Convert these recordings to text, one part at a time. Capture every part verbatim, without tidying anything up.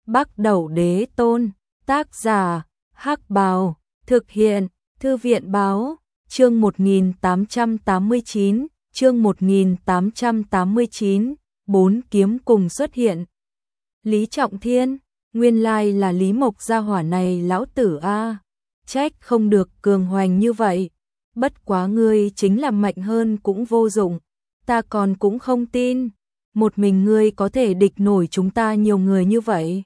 Bắc Đẩu Đế Tôn, tác giả, Hắc Bào, thực hiện, Thư viện Báo, chương một nghìn tám trăm tám mươi chín, chương một nghìn tám trăm tám mươi chín, bốn kiếm cùng xuất hiện. Lý Trọng Thiên, nguyên lai là Lý Mộc gia hỏa này lão tử a, trách không được cường hoành như vậy, bất quá ngươi chính là mạnh hơn cũng vô dụng, ta còn cũng không tin, một mình ngươi có thể địch nổi chúng ta nhiều người như vậy.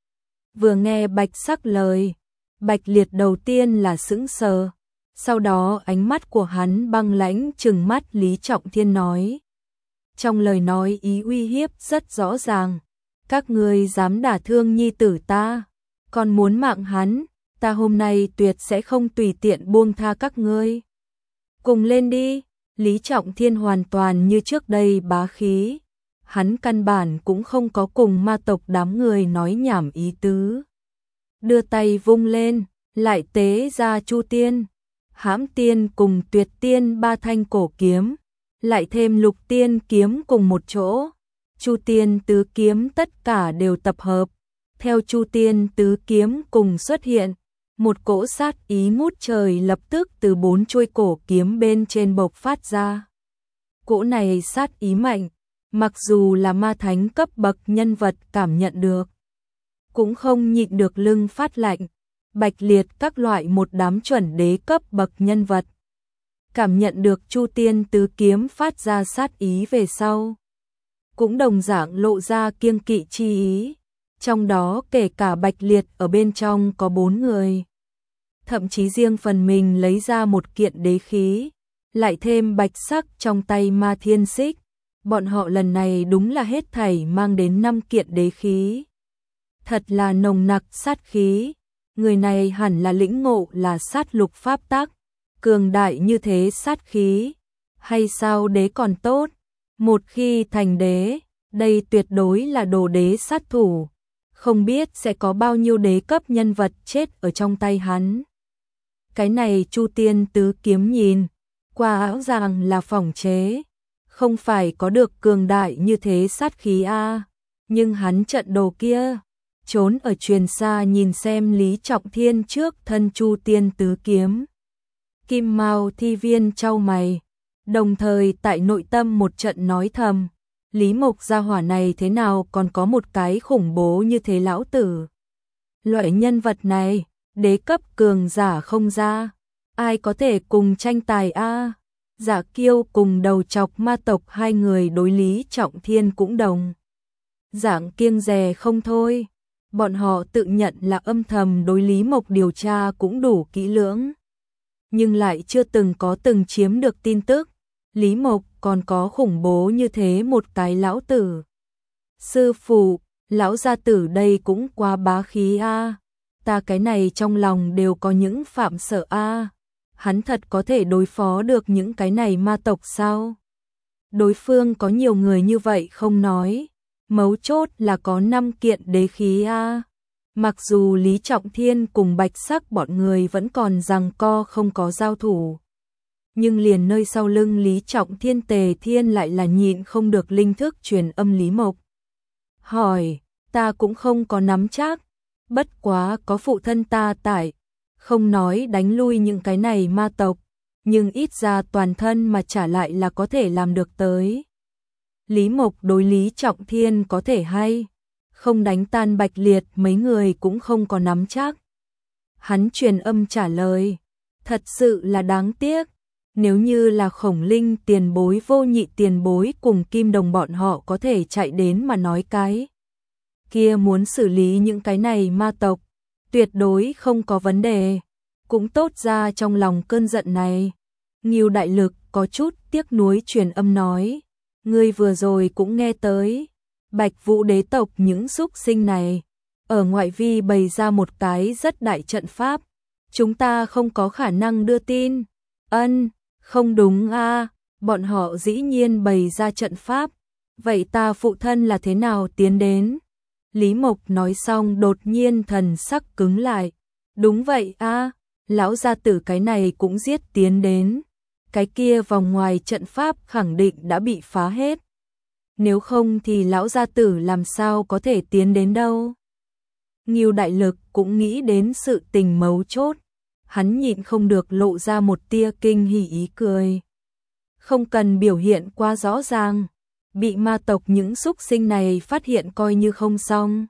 Vừa nghe Bạch Sắc lời, Bạch Liệt đầu tiên là sững sờ, sau đó ánh mắt của hắn băng lãnh trừng mắt Lý Trọng Thiên nói. Trong lời nói ý uy hiếp rất rõ ràng, các ngươi dám đả thương nhi tử ta, còn muốn mạng hắn, ta hôm nay tuyệt sẽ không tùy tiện buông tha các ngươi. Cùng lên đi, Lý Trọng Thiên hoàn toàn như trước đây bá khí, hắn căn bản cũng không có cùng ma tộc đám người nói nhảm ý tứ. Đưa tay vung lên, lại tế ra Chu Tiên, Hãm Tiên cùng Tuyệt Tiên ba thanh cổ kiếm, lại thêm Lục Tiên kiếm cùng một chỗ. Chu Tiên tứ kiếm tất cả đều tập hợp, theo Chu Tiên tứ kiếm cùng xuất hiện, một cỗ sát ý ngút trời lập tức từ bốn chuôi cổ kiếm bên trên bộc phát ra. Cỗ này sát ý mạnh, mặc dù là ma thánh cấp bậc nhân vật cảm nhận được, cũng không nhịn được lưng phát lạnh. Bạch Liệt các loại một đám chuẩn đế cấp bậc nhân vật, cảm nhận được Chu Tiên tứ kiếm phát ra sát ý về sau, cũng đồng dạng lộ ra kiêng kỵ chi ý, trong đó kể cả Bạch Liệt ở bên trong có bốn người. Thậm chí riêng phần mình lấy ra một kiện đế khí, lại thêm bạch sắc trong tay Ma Thiên Xích, bọn họ lần này đúng là hết thảy mang đến năm kiện đế khí. Thật là nồng nặc sát khí, người này hẳn là lĩnh ngộ là sát lục pháp tắc, cường đại như thế sát khí, hay sao đế còn tốt, một khi thành đế, đây tuyệt đối là đồ đế sát thủ, không biết sẽ có bao nhiêu đế cấp nhân vật chết ở trong tay hắn. Cái này Chu Tiên tứ kiếm nhìn qua ảo rằng là phỏng chế, không phải có được cường đại như thế sát khí a, nhưng hắn trận đồ kia, trốn ở truyền xa nhìn xem Lý Trọng Thiên trước thân Chu Tiên tứ kiếm. Kim Mao Thi Viên chau mày, đồng thời tại nội tâm một trận nói thầm, Lý Mộc gia hỏa này thế nào còn có một cái khủng bố như thế lão tử. Loại nhân vật này, đế cấp cường giả không ra, ai có thể cùng tranh tài a? Giả Kiêu cùng đầu chọc ma tộc hai người đối Lý Trọng Thiên cũng đồng dạng kiêng dè không thôi, bọn họ tự nhận là âm thầm đối Lý Mộc điều tra cũng đủ kỹ lưỡng, nhưng lại chưa từng có từng chiếm được tin tức, Lý Mộc còn có khủng bố như thế một cái lão tử. Sư phụ, lão gia tử đây cũng quá bá khí a, ta cái này trong lòng đều có những phạm sợ a, hắn thật có thể đối phó được những cái này ma tộc sao? Đối phương có nhiều người như vậy không nói, mấu chốt là có năm kiện đế khí a. Mặc dù Lý Trọng Thiên cùng Bạch Sắc bọn người vẫn còn giằng co không có giao thủ, nhưng liền nơi sau lưng Lý Trọng Thiên Tề Thiên lại là nhịn không được linh thức truyền âm Lý Mộc. Hỏi, ta cũng không có nắm chắc, bất quá có phụ thân ta tại, không nói đánh lui những cái này ma tộc, nhưng ít ra toàn thân mà trả lại là có thể làm được tới. Lý Mộc đối Lý Trọng Thiên có thể hay không đánh tan Bạch Liệt mấy người cũng không có nắm chắc. Hắn truyền âm trả lời, thật sự là đáng tiếc, nếu như là Khổng Linh tiền bối vô nhị tiền bối cùng Kim Đồng bọn họ có thể chạy đến mà nói cái kia muốn xử lý những cái này ma tộc, tuyệt đối không có vấn đề, cũng tốt ra trong lòng cơn giận này. Ngưu Đại Lực có chút tiếc nuối truyền âm nói, ngươi vừa rồi cũng nghe tới, Bạch Vũ đế tộc những súc sinh này, ở ngoại vi bày ra một cái rất đại trận pháp, chúng ta không có khả năng đưa tin. Ân, không đúng a, bọn họ dĩ nhiên bày ra trận pháp, vậy ta phụ thân là thế nào tiến đến? Lý Mộc nói xong đột nhiên thần sắc cứng lại, đúng vậy a, lão gia tử cái này cũng giết tiến đến, cái kia vòng ngoài trận pháp khẳng định đã bị phá hết. Nếu không thì lão gia tử làm sao có thể tiến đến đâu. Ngưu Đại Lực cũng nghĩ đến sự tình mấu chốt, hắn nhịn không được lộ ra một tia kinh hỉ ý cười. Không cần biểu hiện quá rõ ràng, bị ma tộc những súc sinh này phát hiện coi như không xong.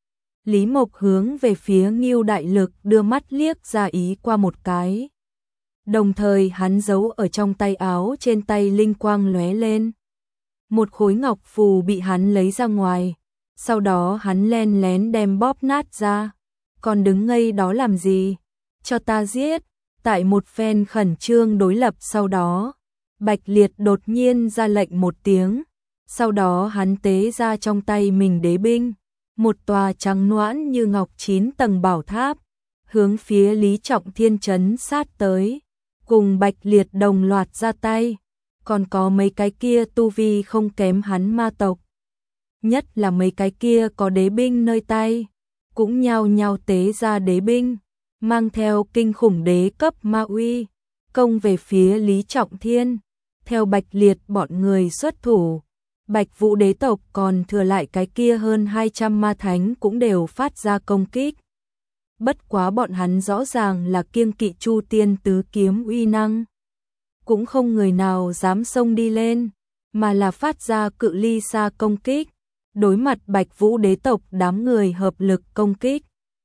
Lý Mộc hướng về phía Ngưu Đại Lực đưa mắt liếc ra ý qua một cái. Đồng thời hắn giấu ở trong tay áo, trên tay linh quang lóe lên. Một khối ngọc phù bị hắn lấy ra ngoài, sau đó hắn len lén đem bóp nát ra. Còn đứng ngây đó làm gì? Cho ta giết! Tại một phen khẩn trương đối lập sau đó, Bạch Liệt đột nhiên ra lệnh một tiếng, sau đó hắn tế ra trong tay mình đế binh, một tòa trắng noãn như ngọc chín tầng bảo tháp, hướng phía Lý Trọng Thiên trấn sát tới, cùng Bạch Liệt đồng loạt ra tay, còn có mấy cái kia tu vi không kém hắn ma tộc. Nhất là mấy cái kia có đế binh nơi tay, cũng nhao nhao tế ra đế binh, mang theo kinh khủng đế cấp ma uy, công về phía Lý Trọng Thiên. Theo Bạch Liệt bọn người xuất thủ, Bạch Vũ đế tộc còn thừa lại cái kia hơn hai trăm ma thánh cũng đều phát ra công kích. Bất quá bọn hắn rõ ràng là kiêng kỵ Chu Tiên tứ kiếm uy năng, cũng không người nào dám xông đi lên, mà là phát ra cự ly xa công kích, đối mặt Bạch Vũ đế tộc đám người hợp lực công kích.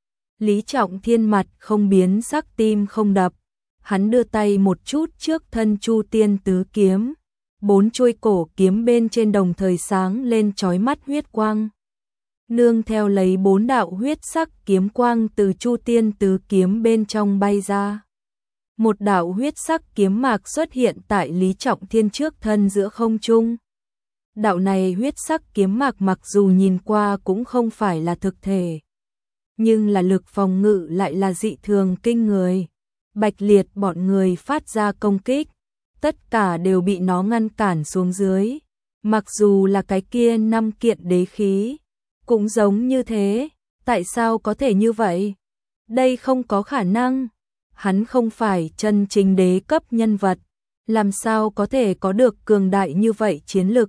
Lý Trọng Thiên mặt không biến sắc, tim không đập, hắn đưa tay một chút trước thân Chu Tiên tứ kiếm, bốn chuôi cổ kiếm bên trên đồng thời sáng lên chói mắt huyết quang. Nương theo lấy bốn đạo huyết sắc kiếm quang từ Chu Tiên tứ kiếm bên trong bay ra. Một đạo huyết sắc kiếm mạc xuất hiện tại Lý Trọng Thiên trước thân giữa không trung. Đạo này huyết sắc kiếm mạc mặc dù nhìn qua cũng không phải là thực thể, nhưng là lực phòng ngự lại là dị thường kinh người. Bạch Liệt bọn người phát ra công kích, tất cả đều bị nó ngăn cản xuống dưới. Mặc dù là cái kia năm kiện đế khí, cũng giống như thế. Tại sao có thể như vậy? Đây không có khả năng. Hắn không phải chân chính đế cấp nhân vật, làm sao có thể có được cường đại như vậy chiến lực?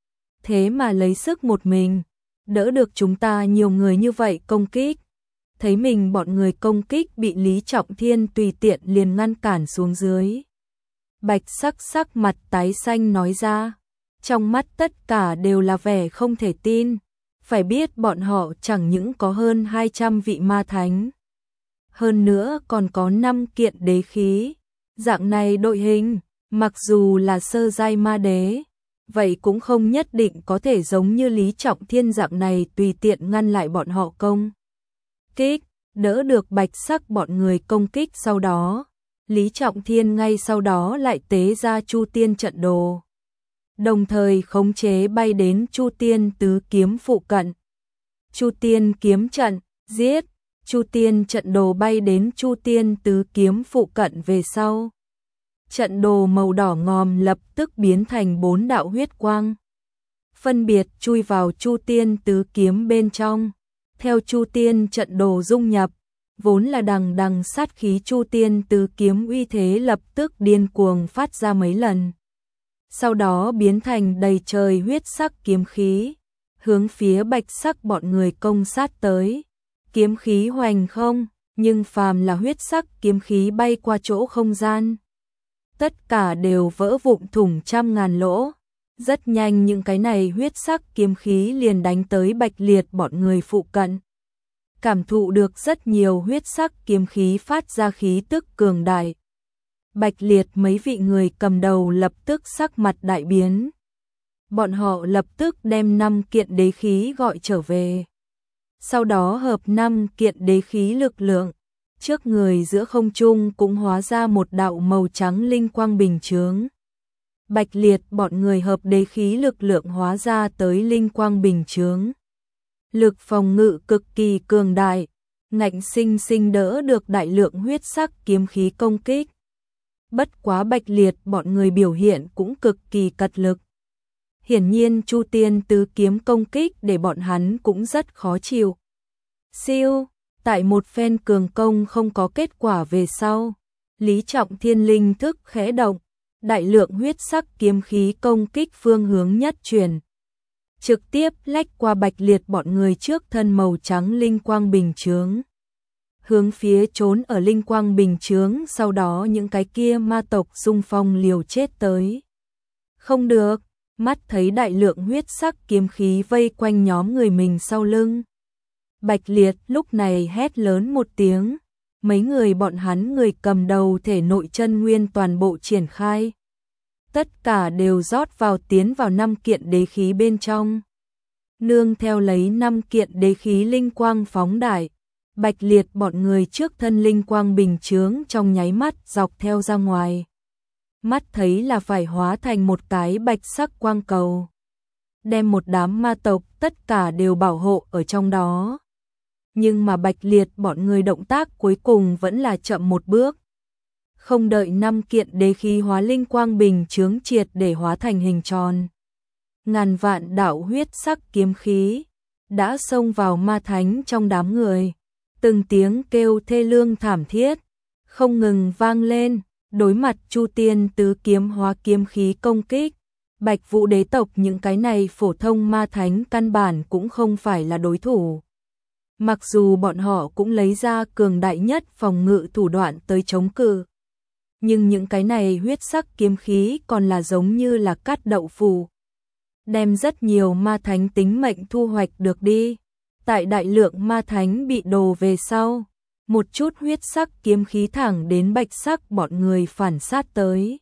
Thế mà lấy sức một mình, đỡ được chúng ta nhiều người như vậy công kích. Thấy mình bọn người công kích bị Lý Trọng Thiên tùy tiện liền ngăn cản xuống dưới. Bạch sắc sắc mặt tái xanh nói ra, trong mắt tất cả đều là vẻ không thể tin. Phải biết bọn họ chẳng những có hơn hai trăm vị ma thánh, hơn nữa còn có năm kiện đế khí. Dạng này đội hình, mặc dù là sơ giai ma đế, vậy cũng không nhất định có thể giống như Lý Trọng Thiên dạng này tùy tiện ngăn lại bọn họ công kích, đỡ được bạch sắc bọn người công kích. Sau đó, Lý Trọng Thiên ngay sau đó lại tế ra Chu Tiên trận đồ, đồng thời khống chế bay đến Chu Tiên tứ kiếm phụ cận. Chu Tiên kiếm trận, giết! Chu Tiên trận đồ bay đến Chu Tiên tứ kiếm phụ cận về sau. Trận đồ màu đỏ ngòm lập tức biến thành bốn đạo huyết quang, phân biệt chui vào Chu Tiên tứ kiếm bên trong. Theo Chu Tiên trận đồ dung nhập, vốn là đằng đằng sát khí Chu Tiên tứ kiếm uy thế lập tức điên cuồng phát ra mấy lần. Sau đó biến thành đầy trời huyết sắc kiếm khí, hướng phía bạch sắc bọn người công sát tới. Kiếm khí hoành không, nhưng phàm là huyết sắc kiếm khí bay qua chỗ không gian, tất cả đều vỡ vụn thủng trăm ngàn lỗ. Rất nhanh những cái này huyết sắc kiếm khí liền đánh tới Bạch Liệt bọn người phụ cận. Cảm thụ được rất nhiều huyết sắc kiếm khí phát ra khí tức cường đại, Bạch Liệt mấy vị người cầm đầu lập tức sắc mặt đại biến. Bọn họ lập tức đem năm kiện đế khí gọi trở về. Sau đó hợp năm kiện đế khí lực lượng, trước người giữa không trung cũng hóa ra một đạo màu trắng linh quang bình chướng. Bạch Liệt bọn người hợp đế khí lực lượng hóa ra tới linh quang bình chướng. Lực phòng ngự cực kỳ cường đại, ngạnh sinh sinh đỡ được đại lượng huyết sắc kiếm khí công kích. Bất quá Bạch Liệt bọn người biểu hiện cũng cực kỳ cật lực. Hiển nhiên Chu Tiên tứ kiếm công kích để bọn hắn cũng rất khó chịu. Siêu, tại một phen cường công không có kết quả về sau, Lý Trọng Thiên linh thức khẽ động, đại lượng huyết sắc kiếm khí công kích phương hướng nhất chuyển. trực tiếp lách qua Bạch Liệt bọn người trước thân màu trắng linh quang bình chướng. Hướng phía trốn ở linh quang bình chướng, sau đó những cái kia ma tộc xung phong liều chết tới. Không được, mắt thấy đại lượng huyết sắc kiếm khí vây quanh nhóm người mình sau lưng. Bạch Liệt lúc này hét lớn một tiếng, mấy người bọn hắn người cầm đầu thể nội chân nguyên toàn bộ triển khai. Tất cả đều rót vào tiến vào năm kiện đế khí bên trong. Nương theo lấy năm kiện đế khí linh quang phóng đại, Bạch Liệt bọn người trước thân linh quang bình chướng trong nháy mắt dọc theo ra ngoài. Mắt thấy là phải hóa thành một cái bạch sắc quang cầu, đem một đám ma tộc tất cả đều bảo hộ ở trong đó. Nhưng mà Bạch Liệt bọn người động tác cuối cùng vẫn là chậm một bước. Không đợi năm kiện đế khí hóa linh quang bình chướng triệt để hóa thành hình tròn. Ngàn vạn đạo huyết sắc kiếm khí đã xông vào ma thánh trong đám người. Từng tiếng kêu thê lương thảm thiết không ngừng vang lên, đối mặt Chu Tiên tứ kiếm hóa kiếm khí công kích. Bạch Vũ đế tộc những cái này phổ thông ma thánh căn bản cũng không phải là đối thủ. Mặc dù bọn họ cũng lấy ra cường đại nhất phòng ngự thủ đoạn tới chống cự, nhưng những cái này huyết sắc kiếm khí còn là giống như là cát đậu phụ, đem rất nhiều ma thánh tính mệnh thu hoạch được đi. Tại đại lượng ma thánh bị đồ về sau, một chút huyết sắc kiếm khí thẳng đến bạch sắc bọn người phản sát tới.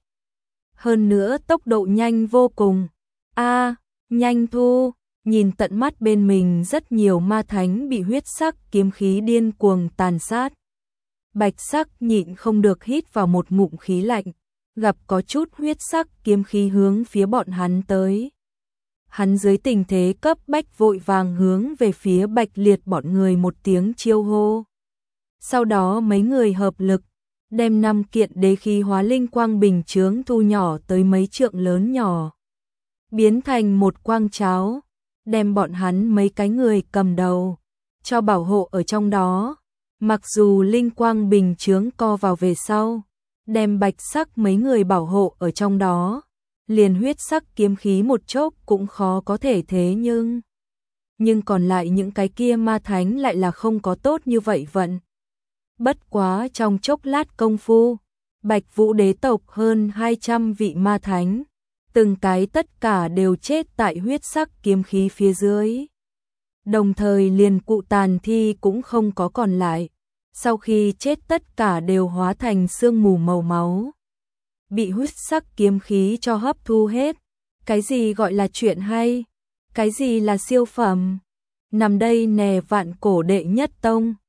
Hơn nữa tốc độ nhanh vô cùng. A, nhanh thu, nhìn tận mắt bên mình rất nhiều ma thánh bị huyết sắc kiếm khí điên cuồng tàn sát. Bạch sắc nhịn không được hít vào một ngụm khí lạnh, gặp có chút huyết sắc kiếm khí hướng phía bọn hắn tới. Hắn dưới tình thế cấp bách vội vàng hướng về phía Bạch Liệt bọn người một tiếng chiêu hô. Sau đó mấy người hợp lực, đem năm kiện đế khí hóa linh quang bình chướng thu nhỏ tới mấy trượng lớn nhỏ. Biến thành một quang cháo, đem bọn hắn mấy cái người cầm đầu, cho bảo hộ ở trong đó. Mặc dù linh quang bình chướng co vào về sau, đem bạch sắc mấy người bảo hộ ở trong đó. Liền huyết sắc kiếm khí một chốc cũng khó có thể thế nhưng. Nhưng còn lại những cái kia ma thánh lại là không có tốt như vậy vận. Bất quá trong chốc lát công phu, Bạch Vũ đế tộc hơn hai trăm vị ma thánh, từng cái tất cả đều chết tại huyết sắc kiếm khí phía dưới. Đồng thời liền cụ tàn thi cũng không có còn lại, sau khi chết tất cả đều hóa thành sương mù màu máu. Bị huyết sắc kiếm khí cho hấp thu hết. Cái gì gọi là chuyện hay? Cái gì là siêu phẩm? Nằm đây nè vạn cổ đệ nhất tông.